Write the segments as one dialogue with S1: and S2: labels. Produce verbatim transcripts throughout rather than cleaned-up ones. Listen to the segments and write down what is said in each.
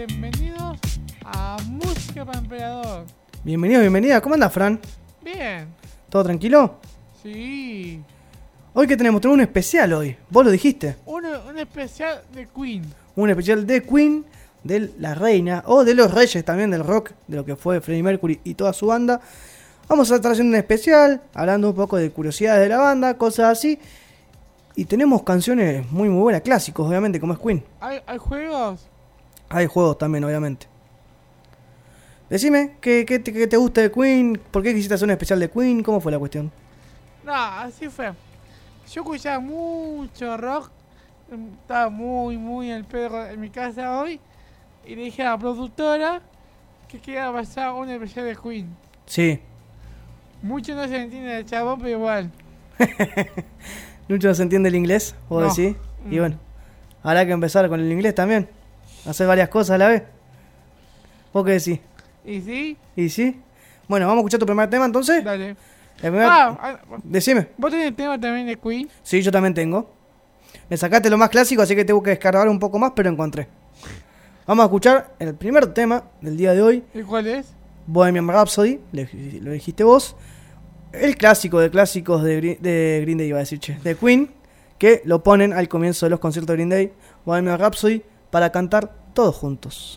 S1: bienvenidos a Música para Emperador.
S2: Bienvenido, bienvenida. ¿Cómo andas, Fran?
S1: Bien.
S2: ¿Todo tranquilo?
S1: Sí.
S2: Hoy que tenemos, tenemos un especial hoy. Vos lo dijiste.
S1: Un, un especial de Queen.
S2: Un especial de Queen, de la reina, o de los reyes también del rock, de lo que fue Freddie Mercury y toda su banda. Vamos a estar haciendo un especial, hablando un poco de curiosidades de la banda, cosas así. Y tenemos canciones muy muy buenas, clásicos obviamente, como es Queen.
S1: ¿Hay, hay juegos?
S2: Hay juegos también, obviamente. Decime, ¿qué, qué, te, ¿qué te gusta de Queen? ¿Por qué quisiste hacer un especial de Queen? ¿Cómo fue la cuestión?
S1: No, así fue. Yo escuchaba mucho rock. Estaba muy, muy el perro en mi casa hoy. Y le dije a la productora que quería pasar un especial de Queen.
S2: Sí.
S1: Mucho no se entiende el chabón, pero igual.
S2: Mucho no se entiende el inglés, vos
S1: No.
S2: decís.
S1: Mm.
S2: Y bueno, habrá que empezar con el inglés también. Hacer varias cosas a la vez. ¿Vos qué decís?
S1: ¿Y sí?
S2: ¿Y sí? Bueno, vamos a escuchar tu primer tema entonces.
S1: Dale.
S2: El primer-
S1: Ah, ah,
S2: Decime.
S1: ¿vos tenés tema también de Queen?
S2: Sí, yo también tengo. Me sacaste lo más clásico, así que tengo que descargar un poco más, pero encontré. Vamos a escuchar el primer tema del día de hoy,
S1: ¿Y cuál es?
S2: Bohemian Rhapsody, le- lo dijiste vos. El clásico de clásicos de Green, de Green Day, iba a decir, che, de Queen, que lo ponen al comienzo de los conciertos de Green Day, Bohemian Rhapsody, para cantar todos juntos.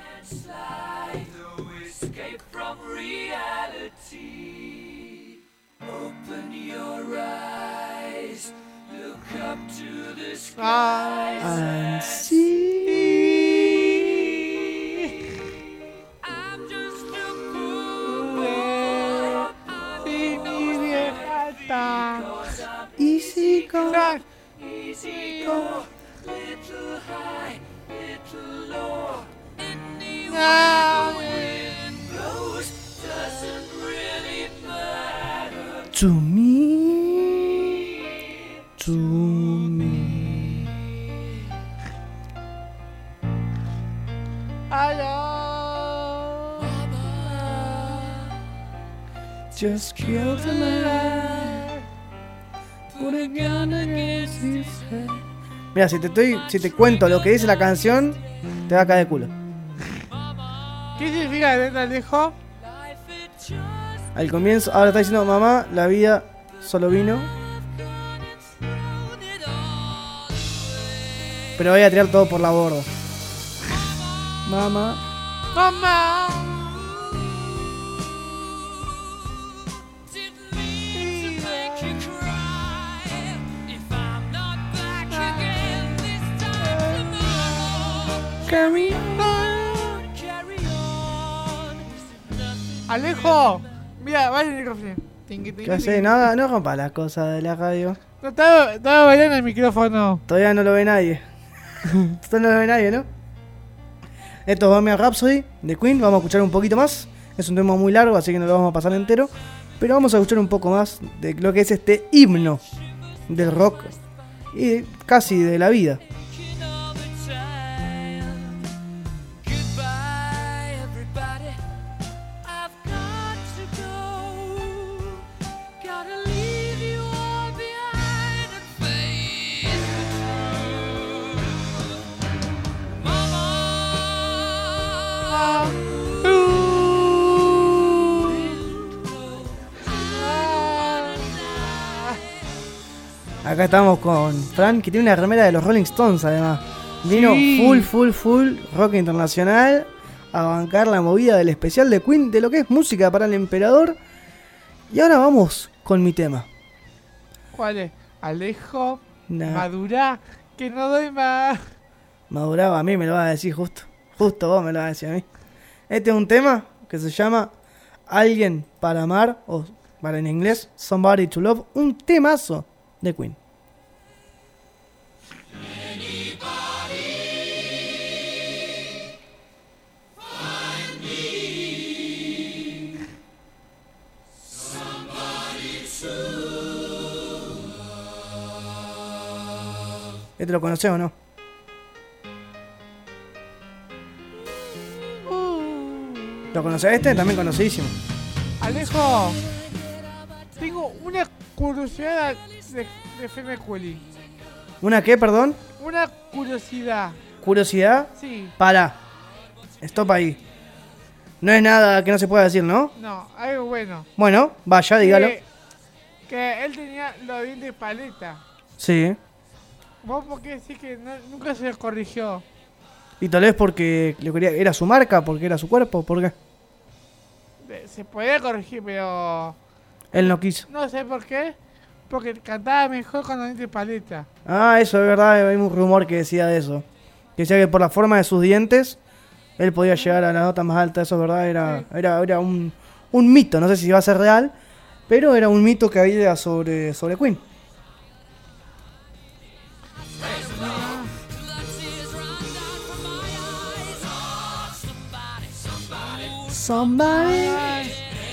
S3: Escape from reality. Open your eyes. Look up to the sky.
S1: Ah,
S2: And see.
S3: I'm just a fool.
S1: sí, mi vieja está.
S2: Easy go.
S3: Easy go. Little high, little low.
S1: Ah,
S3: Wind blows doesn't really matter.
S2: To me. To me.
S1: aló.
S2: Just kill the man. Put a gun against his head. Mira, si te estoy, si te cuento lo que dice la canción, te va a caer de culo.
S1: ¿Qué significa la letra, Alejo?
S2: Al comienzo, ahora está diciendo, mamá, la vida solo vino. Pero voy a tirar todo por la borda. Mamá.
S1: ¡Mamá!
S2: Carry
S1: Alejo, mira, vale el micrófono. Tingui, tingui,
S2: ¿Qué hace?
S1: tingui.
S2: No, no rompa las cosas de la radio.
S1: No, estaba, estaba bailando el micrófono.
S2: Todavía no lo ve nadie. Esto no lo ve nadie, ¿no? Esto es Bohemian Rhapsody de Queen. Vamos a escuchar un poquito más. Es un tema muy largo, así que no lo vamos a pasar entero. Pero vamos a escuchar un poco más de lo que es este himno del rock y casi de la vida.
S3: Goodbye, everybody. I've got to go. Gotta leave you all behind and face the truth. Mama.
S2: Acá estamos con Fran, que tiene una remera de los Rolling Stones además. Vino
S1: Sí.
S2: full, full, full rock internacional a bancar la movida del especial de Queen, de lo que es música para el emperador. Y ahora vamos con mi tema.
S1: ¿Cuál es? Alejo,
S2: Nah,
S1: madurá, que no doy más.
S2: maduraba a mí, me lo vas a decir justo. Justo vos me lo vas a decir a mí. Este es un tema que se llama Alguien para amar, o para en inglés, Somebody to Love. Un temazo de Queen. ¿Este lo conocés o no? ¿Lo conocés este? También conocidísimo.
S1: Alejo, tengo una curiosidad de, de Freddie Mercury.
S2: ¿Una qué, perdón?
S1: Una curiosidad.
S2: ¿Curiosidad?
S1: Sí.
S2: Para. Stop ahí. No es nada que no se pueda decir, ¿no?
S1: No, algo bueno.
S2: Bueno, vaya, dígalo.
S1: Que, que él tenía los dientes paleta.
S2: Sí.
S1: ¿Vos por qué decís que no- nunca se corrigió?
S2: Y tal vez porque le quería, era su marca, porque era su cuerpo, ¿por qué?
S1: De- Se podía corregir, pero
S2: Él no quiso.
S1: no sé por qué. Porque cantaba mejor con los dientes paleta.
S2: Ah, eso es verdad, hay un rumor que decía de eso. Que decía que por la forma de sus dientes, él podía llegar a la nota más alta, eso es verdad, era, era, era un, un mito, no sé si va a ser real, pero era un mito que había sobre, sobre Queen. Somebody.
S1: Ay,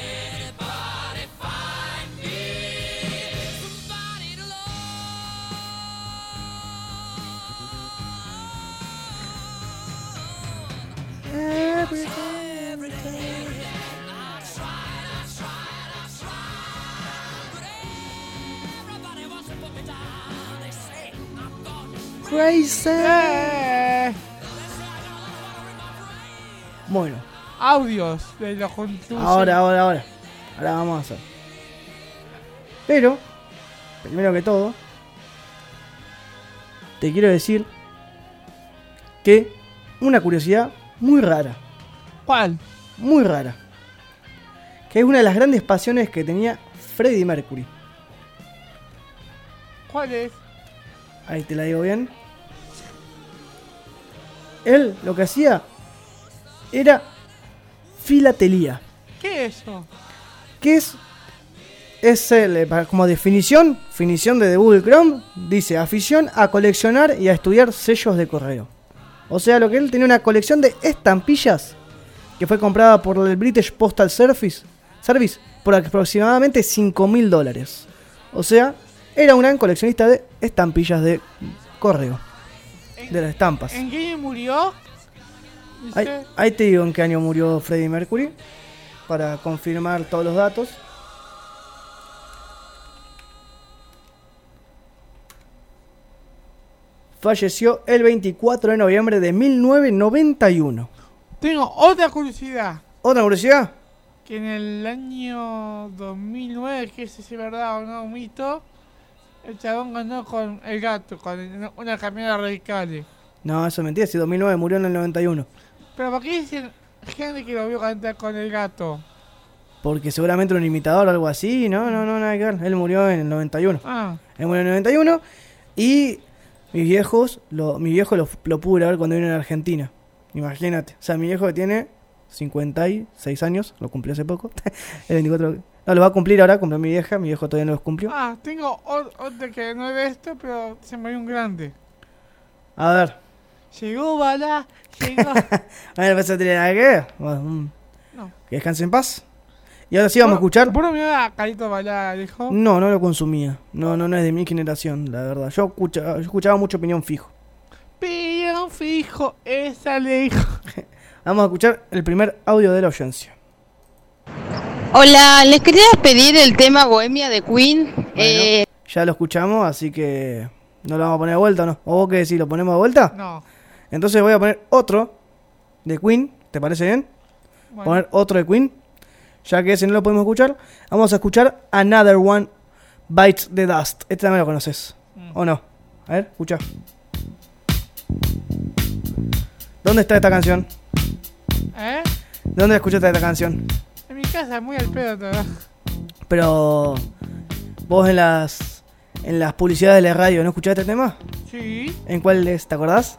S2: Crazy.
S1: eh,
S2: Bueno,
S1: audios de los juntos.
S2: ahora, ahora, ahora. Ahora vamos a hacer. Pero, primero que todo, te quiero decir que una curiosidad muy rara,
S1: ¿Cuál?
S2: muy rara, que es una de las grandes pasiones que tenía Freddie Mercury.
S1: ¿Cuál es?
S2: Ahí te la digo bien. Él lo que hacía era filatelía.
S1: ¿Qué es eso?
S2: ¿Qué es? Es el, eh, para- como definición, definición de Google Chrome, dice afición a coleccionar y a estudiar sellos de correo. O sea, lo que él tenía una colección de estampillas que fue comprada por el British Postal Service, Service por aproximadamente cinco mil dólares. O sea, era un gran coleccionista de estampillas de correo, de las estampas.
S1: ¿En qué año murió?
S2: Ahí,
S1: Dice,
S2: ahí te digo en qué año murió Freddie Mercury, para confirmar todos los datos. Falleció el veinticuatro de noviembre de mil novecientos noventa y uno.
S1: tengo otra curiosidad.
S2: ¿Otra curiosidad?
S1: Que en el año dos mil nueve, que sé si es verdad o no, un mito, el chabón ganó con el gato, con el- una camioneta radical.
S2: No, eso es mentira, si dos mil nueve murió en el noventa y uno.
S1: Pero ¿por qué dicen gente que lo vio cantar con el gato?
S2: Porque seguramente era un imitador o algo así. No, no, no, nada que ver. Él murió en el noventa y uno.
S1: Ah,
S2: Él murió en el noventa y uno. Y mis viejos, lo, mi viejo lo, lo pude ver cuando vino a Argentina. Imagínate. O sea, mi viejo que tiene cincuenta y seis años, lo cumplió hace poco. El veinticuatro. No, lo va a cumplir ahora, cumplió mi vieja. Mi viejo todavía no los cumplió.
S1: ah tengo o- otra que no es de esto, pero se me dio un grande.
S2: A ver.
S1: Llegó Bala, llegó...
S2: A ver, ¿vas a tener nada que ver? Bueno, mm,
S1: No.
S2: que descanse en paz. Y ahora sí vamos a escuchar.
S1: ¿Vos no me a Carito Bala, dijo?
S2: No, no lo consumía. No, no, no es de mi generación, la verdad. Yo escuchaba, yo escuchaba mucho Opinión Fijo.
S1: Pillón fijo, esa le dijo.
S2: Vamos a escuchar el primer audio de la audiencia.
S4: Hola, les quería pedir el tema Bohemia de Queen. Eh,
S2: Ya lo escuchamos, así que no lo vamos a poner de vuelta, ¿o no? ¿O vos qué decís? ¿Lo ponemos de vuelta?
S1: No.
S2: Entonces voy a poner otro de Queen. ¿Te parece bien?
S1: Bueno.
S2: Poner otro de Queen. Ya que ese no lo podemos escuchar. Vamos a escuchar Another One Bites the Dust. Este también lo conoces.
S1: Mm.
S2: ¿O no? A ver, escucha. ¿Dónde está esta canción?
S1: ¿Eh?
S2: ¿Dónde escuchaste esta canción?
S1: En mi casa, muy al pedo todo.
S2: Pero vos en las en las publicidades de la radio, ¿no escuchaste este tema?
S1: Sí.
S2: ¿En cuál es? ¿Te acordás?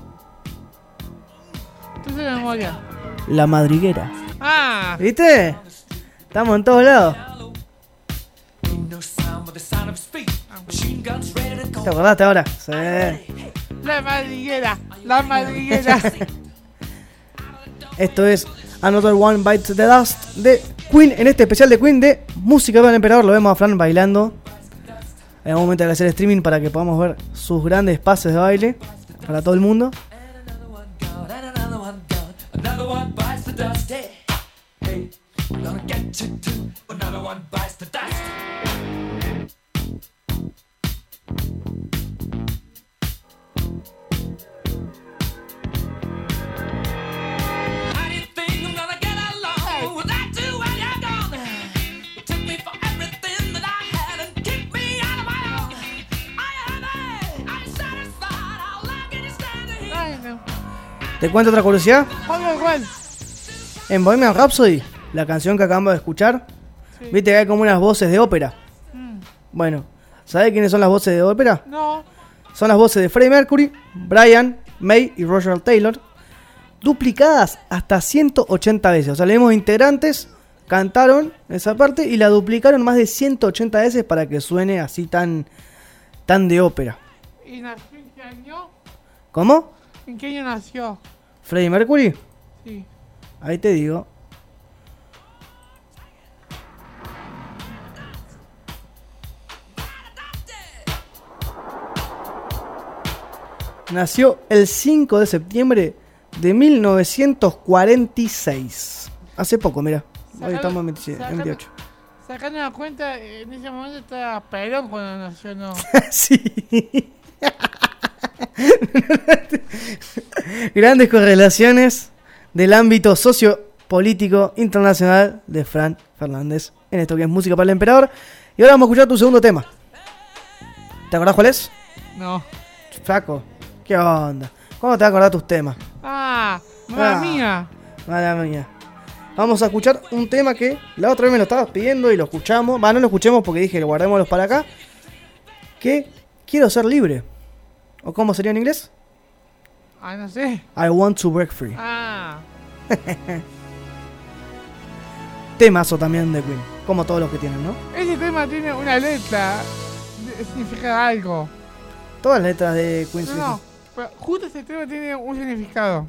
S1: Entonces de memoria.
S2: La Madriguera.
S1: Ah,
S2: ¿Viste? Estamos en todos lados.
S3: No sound but the sound of his feet. Machine guns ready to go.
S2: ¿Te acordaste ahora? Sí.
S1: la madriguera, la madriguera.
S2: Esto es Another One Bites the Dust de Queen, en este especial de Queen de Música para el Emperador. Lo vemos a Fran bailando. En un momento de hacer streaming para que podamos ver sus grandes pases de baile para todo el mundo.
S3: And another one gone, and another one gone. Another one bites the dust. Hey, hey, we're gonna get you too. Another one bites the dust.
S2: ¿Te cuento otra curiosidad?
S1: ¿Cuál, cuál?
S2: En Bohemian Rhapsody, la canción que acabamos de escuchar,
S1: Sí.
S2: viste que hay como unas voces de ópera.
S1: Mm.
S2: Bueno, ¿sabés quiénes son las voces de ópera?
S1: No.
S2: Son las voces de Freddie Mercury, Brian, May y Roger Taylor, duplicadas hasta ciento ochenta veces. O sea, los mismos integrantes cantaron esa parte y la duplicaron más de ciento ochenta veces para que suene así tan, tan de ópera.
S1: ¿Y nació en qué año?
S2: ¿Cómo?
S1: ¿En qué año nació?
S2: ¿Freddie Mercury?
S1: Sí.
S2: Ahí te digo. Nació el cinco de septiembre de mil novecientos cuarenta y seis. Hace poco, mira. Hoy
S1: Sacalo-
S2: estamos en veintisiete,
S1: sacalo-
S2: veintiocho.
S1: Sacando la cuenta, en ese momento estaba Perón cuando nació, ¿no?
S2: Sí. Grandes correlaciones del ámbito sociopolítico internacional de Fran Fernández en esto que es música para el emperador. Y ahora vamos a escuchar tu segundo tema. ¿Te acordás cuál es?
S1: No.
S2: Flaco, ¿qué onda? ¿Cómo te vas a acordar tus temas?
S1: Ah, mamá
S2: Ah.
S1: mía.
S2: Madre mía. Vamos a escuchar un tema que la otra vez me lo estabas pidiendo y lo escuchamos. Va, no lo escuchemos porque dije, guardémoslos para acá. Que quiero ser libre. ¿O cómo sería en inglés?
S1: Ah, no sé.
S2: I want to break free.
S1: Ah.
S2: Temazo también de Queen. Como todos los que tienen, ¿no?
S1: Ese tema tiene una letra. de- Significa algo.
S2: Todas las letras de Queen.
S1: No,
S2: sí,
S1: no.
S2: sí.
S1: Pero justo ese tema tiene un significado.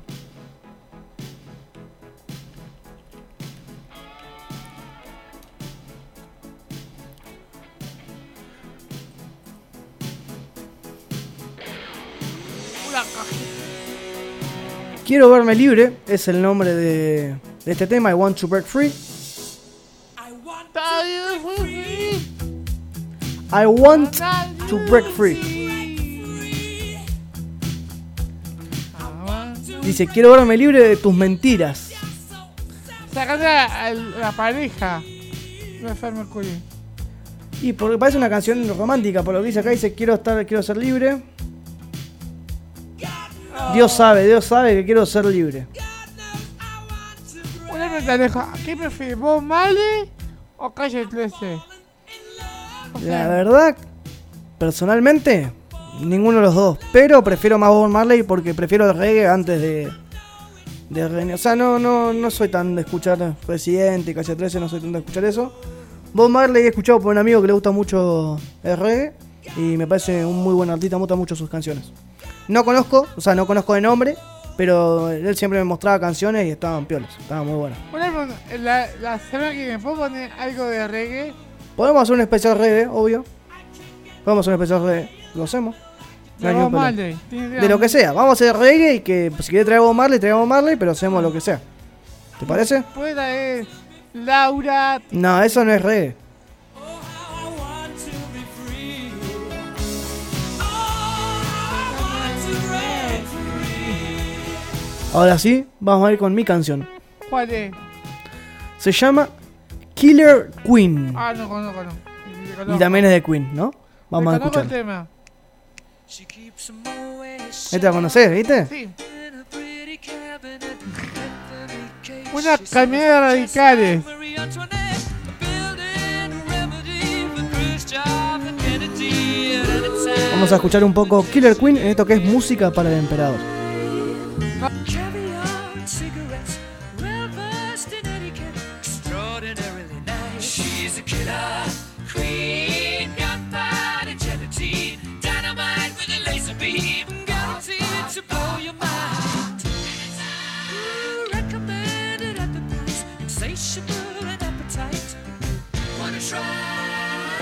S1: Una cajita.
S2: Quiero verme libre. Es el nombre de, de este tema. I want to break free. I want to break free. Dice, quiero verme libre de tus mentiras.
S1: Sacando a la pareja de Freddie Mercury.
S2: Y porque parece una canción romántica, por lo que dice acá, dice, quiero estar, quiero ser libre. Dios sabe, Dios sabe que quiero ser libre.
S1: Una pregunta, Alejo, ¿qué prefieres, Bob Marley o Calle trece? O sea,
S2: La verdad, personalmente, ninguno de los dos. Pero prefiero más Bob Marley porque prefiero el reggae antes de, de reggae. O sea, no, no, no soy tan de escuchar Residente, Calle trece, no soy tan de escuchar eso. Bob Marley he escuchado por un amigo que le gusta mucho el reggae y me parece un muy buen artista, me gustan mucho sus canciones. No conozco, o sea, no conozco de nombre, pero él siempre me mostraba canciones y estaban piolas, estaban muy buenas.
S1: una pregunta, la, la semana que viene, ¿puedo poner algo de reggae?
S2: Podemos hacer un especial reggae, obvio. Podemos hacer un especial reggae, lo hacemos. No
S1: De
S2: hay
S1: Bob
S2: ningún problema.
S1: Marley. Tiene
S2: De lo que sea, vamos a hacer reggae y que pues, si quiere traer Bob Marley, traigamos Marley, pero hacemos lo que sea. ¿Te parece?
S1: Puede traer Laura.
S2: No, eso no es reggae. Ahora sí, vamos a ir con mi canción.
S1: ¿Cuál es?
S2: Se llama Killer Queen.
S1: Ah, no conozco, no.
S2: Y también es de Queen, ¿no? Vamos a
S1: Reconozco el
S2: escuchar.
S1: tema.
S2: Este la conocés, ¿viste?
S1: Sí. Una camioneta de radicales.
S2: Vamos a escuchar un poco Killer Queen en esto que es música para el emperador.
S3: She's a killer queen, gunpowder gelatine, dynamite with a laser beam, guaranteed to blow your mind. Ooh, recommended at the price, insatiable and appetite. Wanna try?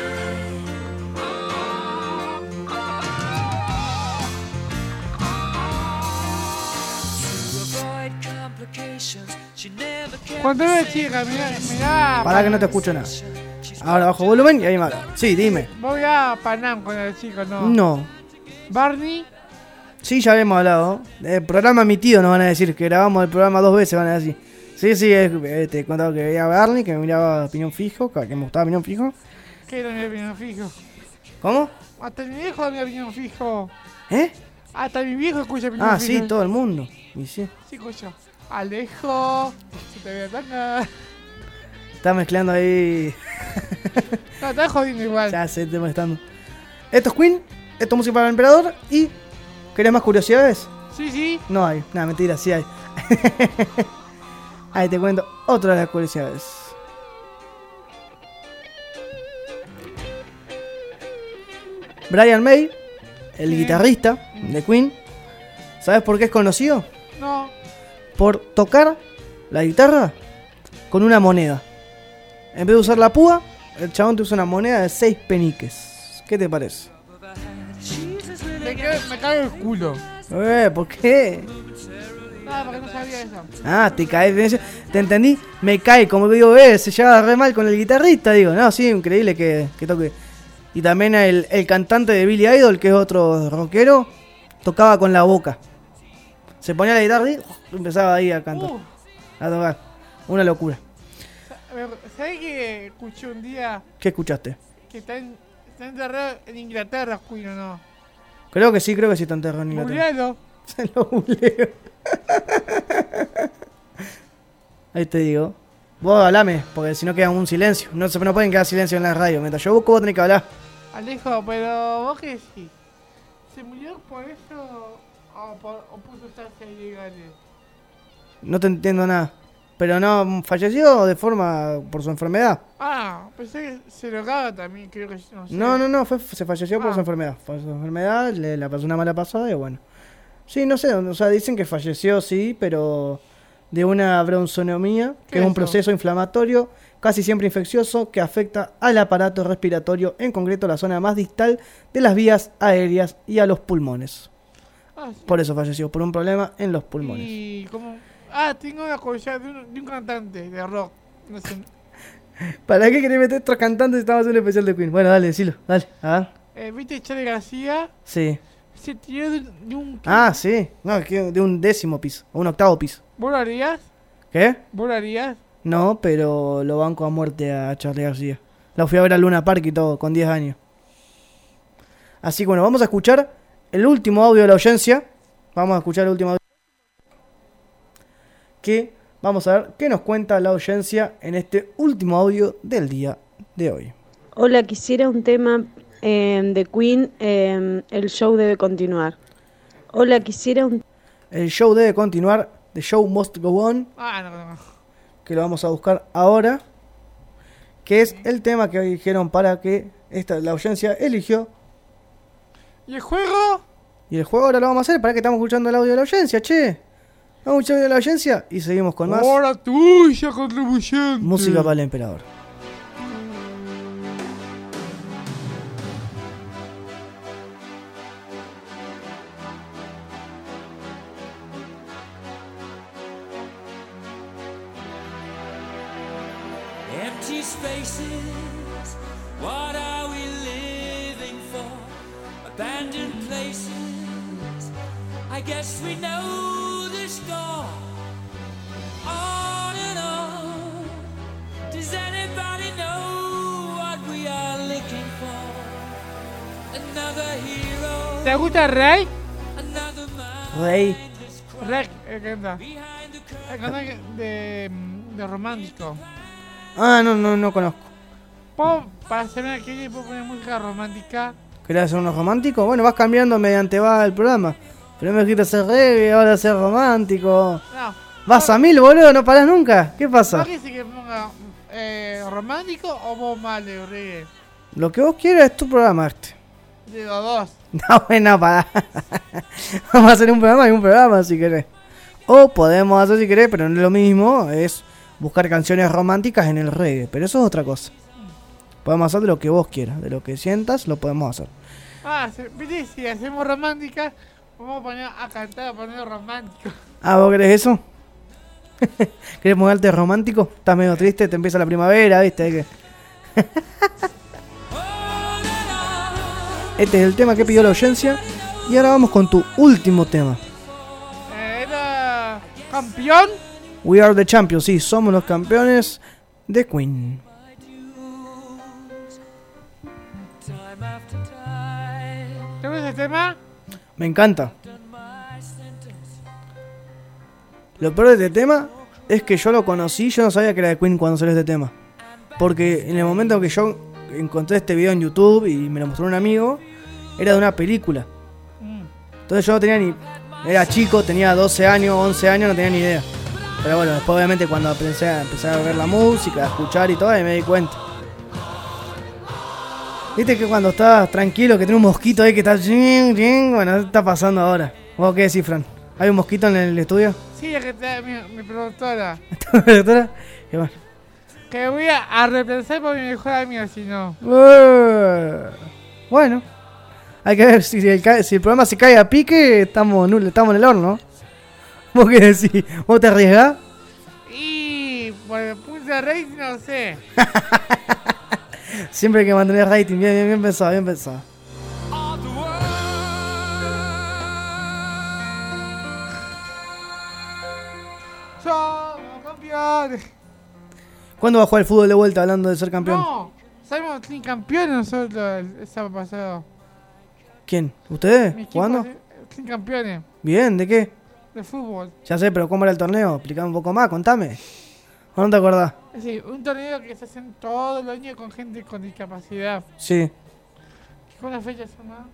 S3: To avoid complications, she never kept
S1: Cuando era chica, mirá, mirá.
S2: Para que no te escucho nada. Ahora bajo volumen y ahí me habla. Sí, dime.
S1: Voy a Panam cuando era chico, ¿no?
S2: No.
S1: Barney.
S2: Sí, ya habíamos hablado. El programa emitido nos van a decir que grabamos el programa dos veces, van a decir. Sí, sí, es, eh, te he contado que veía a Barney, que me miraba Piñón Fijo, que me gustaba Piñón Fijo.
S1: Que era mi opinión fijo.
S2: ¿Cómo?
S1: Hasta mi viejo era mi opinión fijo.
S2: ¿Eh?
S1: Hasta mi viejo escucha opinión
S2: Ah,
S1: fijo.
S2: sí, todo el mundo. Y sí,
S1: Sí, escucho. Alejo, se te ve tanga.
S2: está mezclando ahí.
S1: No, está jodiendo igual.
S2: Ya se te molestando. Esto es Queen, esto es música para el emperador. Y. ¿Querés más curiosidades?
S1: Sí, sí.
S2: No hay, nada, mentira, sí hay. Ahí te cuento otra de las curiosidades. Brian May, el
S1: Sí.
S2: guitarrista de Queen, ¿sabes por qué es conocido?
S1: No.
S2: Por tocar la guitarra con una moneda. En vez de usar la púa, el chabón te usa una moneda de seis peniques. ¿Qué te parece?
S1: Me, cae- me cago el culo.
S2: Eh, ¿por qué?
S1: No, porque no sabía eso.
S2: Ah, te cae, te entendí, me cae, como digo, eh, se lleva re mal con el guitarrista, digo, no, sí, increíble que, que toque. Y también el, el cantante de Billy Idol, que es otro rockero, tocaba con la boca. Se ponía la guitarra y uh, empezaba ahí a cantar,
S1: Uh,
S2: a tocar. Una locura.
S1: ¿sabes que escuché un día
S2: ¿Qué escuchaste?
S1: que está, en, está enterrado en Inglaterra, Queen, o no?
S2: Creo que sí, creo que sí está enterrado en Inglaterra.
S1: Googlealo.
S2: Se lo googleo. Ahí te digo. Vos hablame, porque si no queda un silencio. No, se, no pueden quedar silencio en la radio. Mientras yo busco, vos tenés que hablar.
S1: Alejo, pero vos qué decís. ¿Se murió por eso o, por, o por sustancias ilegales?
S2: No te entiendo nada. Pero no, falleció de forma por su enfermedad.
S1: Ah, pensé que se drogaba también, creo que no sé.
S2: No, no, no, fue, se falleció por
S1: Ah.
S2: su enfermedad. Por su enfermedad, le, la pasó una mala pasada y bueno. Sí, no sé, o sea, dicen que falleció, sí, pero de una bronzonomía, que
S1: ¿Qué
S2: es
S1: es
S2: un
S1: eso?
S2: proceso inflamatorio, casi siempre infeccioso, que afecta al aparato respiratorio, en concreto la zona más distal de las vías aéreas y a los pulmones.
S1: Ah, sí.
S2: Por eso falleció, por un problema en los pulmones.
S1: Y como... Ah, tengo una curiosidad de un, de un cantante de rock. No sé.
S2: ¿Para qué querés meter otros cantantes si estamos haciendo un especial de Queen? Bueno, dale, decilo, dale. A ver.
S1: Eh, ¿Viste Charlie García?
S2: Sí.
S1: Se tiró de, de un...
S2: Ah, sí. No, que de un décimo piso, o un octavo piso.
S1: ¿Vos lo harías?
S2: ¿Qué?
S1: ¿Vos lo harías?
S2: No, pero lo banco a muerte a Charlie García. La fui a ver a Luna Park y todo, con diez años. Así que bueno, vamos a escuchar el último audio de la audiencia. Vamos a escuchar el último audio. Que vamos a ver qué nos cuenta la audiencia en este último audio del día de hoy.
S5: Hola, quisiera un tema eh, de Queen, eh, el show debe continuar. Hola, quisiera un...
S2: El show debe continuar, The Show Must Go On,
S1: Ah, no, no, no.
S2: que lo vamos a buscar ahora. Que es el tema que dijeron para que esta, la audiencia eligió.
S1: ¿Y el juego?
S2: Y el juego ahora lo vamos a hacer, para que estamos escuchando el audio de la audiencia, che. Vamos a escuchar el audio de la audiencia y seguimos con más
S1: Hora tuya, contribuyente.
S2: música para el emperador.
S3: Empty spaces, what are we living for? Abandoned places, I guess we know the score. On and on, does anybody know what we are looking for? Another hero,
S1: ¿Te gusta Rey?
S3: another man.
S2: Rey.
S1: Rey, el que canta. El cantante de, de romántico.
S2: Ah, no, no, no conozco.
S1: ¿Puedo, para hacerme aquí, puedo poner música romántica?
S2: ¿Querés hacer unos románticos? Bueno, vas cambiando mediante va el programa. Primero dijiste hacer reggae, ahora hacer romántico.
S1: No.
S2: Vas a mil, boludo, no parás nunca. ¿Qué
S1: ¿No
S2: pasa?
S1: quise que ponga eh, romántico o vos mal de reggae?
S2: Lo que vos quieras es tu programa este.
S1: De los dos.
S2: No, bueno, pará. Vamos a hacer un programa y un programa si querés. O podemos hacer si querés, pero no es lo mismo. Es buscar canciones románticas en el reggae. Pero eso es otra cosa. Podemos hacer de lo que vos quieras. De lo que sientas, lo podemos hacer.
S1: Ah, se- viste, si hacemos romántica, vamos a poner a cantar, a poner romántico.
S2: Ah, ¿vos querés eso? ¿Querés ponerte romántico? Estás medio triste, te empieza la primavera, ¿viste? Hay que... Este es el tema que pidió la audiencia. Y ahora vamos con tu último tema.
S1: Eh, era campeón.
S2: We are the champions, sí, somos los campeones de Queen.
S3: Time after time,
S1: ¿Te gusta ese tema?
S2: Me encanta.
S3: done my sentence.
S2: Lo peor de este tema es que yo lo conocí, yo no sabía que era de Queen cuando salió este tema. Porque en el momento en que yo encontré este video en YouTube y me lo mostró un amigo, era de una película.
S1: Mm.
S2: Entonces yo no tenía ni... Era chico, tenía doce años, once años, no tenía ni idea. Pero bueno, después obviamente cuando empecé a, empecé a ver la música, a escuchar y todo, ahí me di cuenta. Viste que cuando estás tranquilo, que tiene un mosquito ahí que está... Bueno, está pasando ahora. ¿Vos qué decís, Fran? ¿Hay un mosquito en el estudio?
S1: Sí, es que está mi, mi productora.
S2: ¿Está la doctora? Y bueno.
S1: Que voy a, a reemplazar por mi mejor amigo, si no.
S2: Uh, bueno. Hay que ver si, si, el, ca- si el programa se cae a pique, estamos, nul- estamos en el horno. ¿Vos qué decís? ¿Vos te arriesgás?
S1: Y por el punto de rating, no sé.
S2: Siempre hay que mantener rating. Bien, bien, bien pensado, bien pensado.
S3: of the world.
S1: Somos campeones.
S2: ¿Cuándo va a jugar el fútbol de vuelta hablando de ser campeón?
S1: No, salimos clean campeones nosotros el, el sábado pasado.
S2: ¿Quién? ¿Ustedes?
S1: Mi equipo
S2: ¿Jugando?
S1: es- clean campeones
S2: Bien, ¿de qué?
S1: de fútbol.
S2: Ya sé, pero ¿cómo era el torneo? Explicame un poco más, contame. ¿O no te acordás?
S1: Es decir, un torneo que se hace todos los años con gente con discapacidad.
S2: Sí,
S1: ¿Cuántas fechas son más?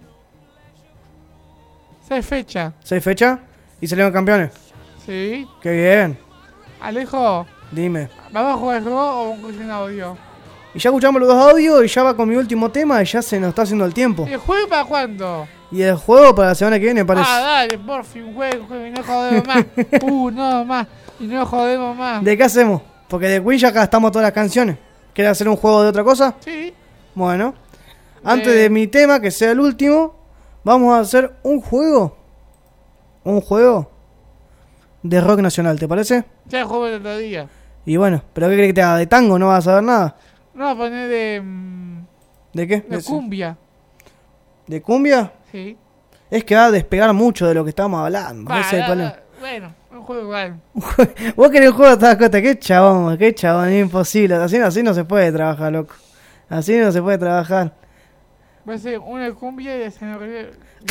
S1: Seis fechas.
S2: ¿seis fechas? ¿Y salieron campeones?
S1: Sí.
S2: ¡Qué bien!
S1: Alejo,
S2: Dime.
S1: ¿vamos a jugar el juego o vamos a escuchar un audio?
S2: Y ya escuchamos los dos audios y ya va con mi último tema y ya se nos está haciendo el tiempo.
S1: ¿El juego para cuándo?
S2: Y el juego para la semana que viene parece.
S1: Ah, dale, por fin, juego, juego, y no jodemos más. Uh, no más. Y no jodemos más.
S2: ¿De qué hacemos? Porque de Queen ya gastamos todas las canciones. ¿Querés hacer un juego de otra cosa?
S1: Sí.
S2: Bueno. Antes
S1: Eh.
S2: de mi tema, que sea el último, vamos a hacer un juego. Un juego de rock nacional, ¿te parece?
S1: Ya juego el otro día.
S2: Y bueno, ¿pero qué crees que te haga? ¿De tango no vas a saber nada?
S1: No, a poner de. mm,
S2: ¿De qué?
S1: de cumbia.
S2: ¿De cumbia?
S1: Sí.
S2: Es que va a despegar mucho de lo que estamos hablando.
S1: Va,
S2: Ese es el
S1: da-
S2: problema.
S1: da- bueno, un juego igual.
S2: Vos querés un juego de todas cosas. Qué chabón, qué chabón, es imposible. Así, así no se puede trabajar, loco. Así no se puede trabajar.
S1: Va a ser una de cumbia y de escenografía.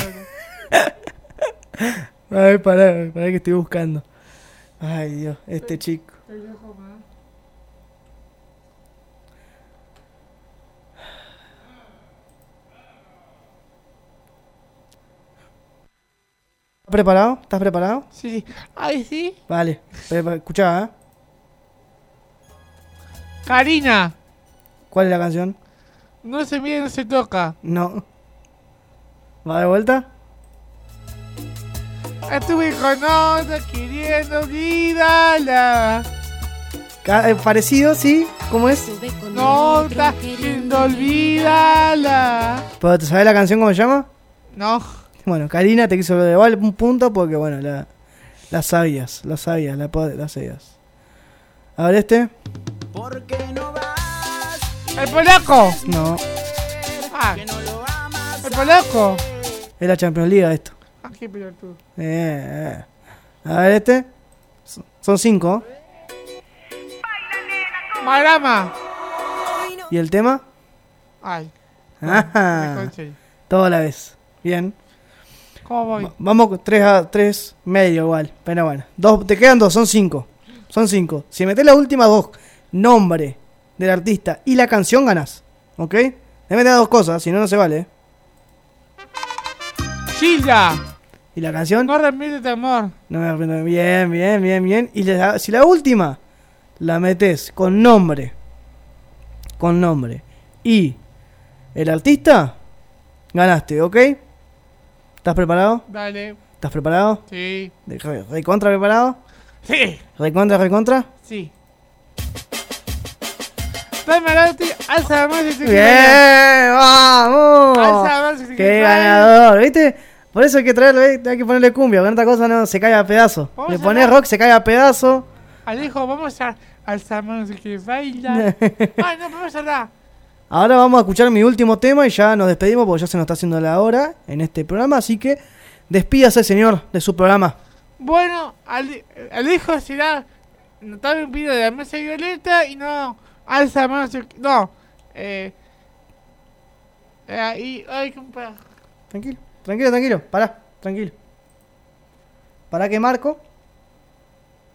S2: A ver, pará, pará que estoy buscando. Ay, Dios, este chico. ¿Estás preparado? ¿Estás preparado?
S1: Sí. Ay, sí.
S2: Vale, prepa- escuchá, ¿eh?
S1: Karina.
S2: ¿Cuál es la canción?
S1: No se mide, no se toca.
S2: No. ¿Va de vuelta?
S1: Estuve con otra queriendo olvidarla.
S2: Ca- eh, Parecido, ¿sí? ¿Cómo es?
S1: No está queriendo olvidarla.
S2: ¿Pero te sabes la canción cómo se llama?
S1: No.
S2: Bueno, Karina te quiso devolver un punto porque, bueno, la, la sabías, la sabías, la, pod- la sabías. A ver este.
S1: El polaco.
S2: No,
S1: Ah. El polaco.
S2: es la Champions League esto.
S1: Ah, qué pelotudo.
S2: Eh, eh. A ver este. Son- Son cinco.
S1: Marama.
S2: ¿Y el tema?
S1: Ay.
S2: Ajá.
S1: Me conché.
S2: Toda la vez. Bien.
S1: ¿Cómo voy?
S2: Va- Vamos con tres a tres medio igual. Pero bueno. Dos, te quedan dos, son cinco. Son cinco. Si metés las últimas dos, nombre del artista y la canción, ganás. ¿Ok? Debe meter dos cosas, si no, no se vale. ¿eh?
S1: Chilla.
S2: ¿Y la canción?
S1: No remite amor.
S2: No me arrepiento. Bien, bien, bien, bien. Y la- si la última la metes con nombre, con nombre y el artista, ganaste, ¿ok? ¿Estás preparado?
S1: Dale.
S2: ¿Estás preparado?
S1: Sí.
S2: ¿De- re- ¿Recontra preparado?
S1: Sí.
S2: ¿Recontra, recontra?
S1: Sí. Dame la ulti. Alza la mano si te
S2: ¡Bien!
S1: quieres.
S2: ¡Vamos!
S1: Alza la mano si te
S2: ¡Qué
S1: quieres.
S2: ganador! ¿Viste? Por eso hay que traerle, hay que ponerle cumbia. Con otra cosa no se cae a pedazos.
S1: Vamos
S2: Le
S1: a
S2: pones
S1: ver.
S2: rock, se cae a pedazos.
S1: Alejo, vamos a alzar la mano si quieres bailar. Ay, no, vamos a hablar.
S2: Ahora vamos a escuchar mi último tema y ya nos despedimos porque ya se nos está haciendo la hora en este programa. Así que despídase, señor, de su programa.
S1: Bueno, Ale- Alejo será notable un video de la mesa violeta y no alza la mano si no. Eh. eh y. Ay, compa.
S2: Tranquilo, tranquilo, tranquilo. Pará, tranquilo. Pará que marco.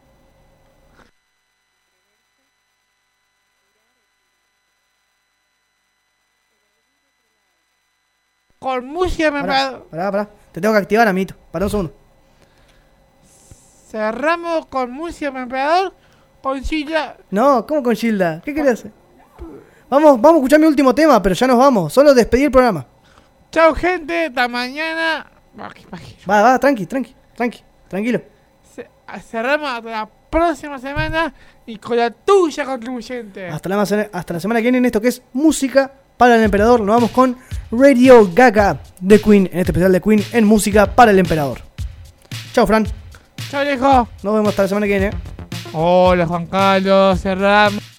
S1: música
S2: Pará,
S1: emperador.
S2: pará, pará. Te tengo que activar, amiguito. Pará un segundo.
S1: Cerramos con música emperador. Con Gilda.
S2: No, ¿cómo con Gilda? ¿Qué querés hacer? Vamos, vamos a escuchar mi último tema, pero ya nos vamos. Solo despedir el programa.
S1: Chao, gente. Hasta mañana. Ah, qué pajero.
S2: Va, va, tranqui, tranqui, tranqui, tranquilo.
S1: Ce- Cerramos hasta la próxima semana y con la tuya contribuyente.
S2: Hasta la, ma- hasta la semana que viene en esto que es música para el emperador. Nos vamos con Radio Gaga de Queen, en este especial de Queen en música para el emperador. Chao, Fran.
S1: Chao, viejo.
S2: Nos vemos hasta la semana que viene.
S1: Hola, Juan Carlos. Cerramos.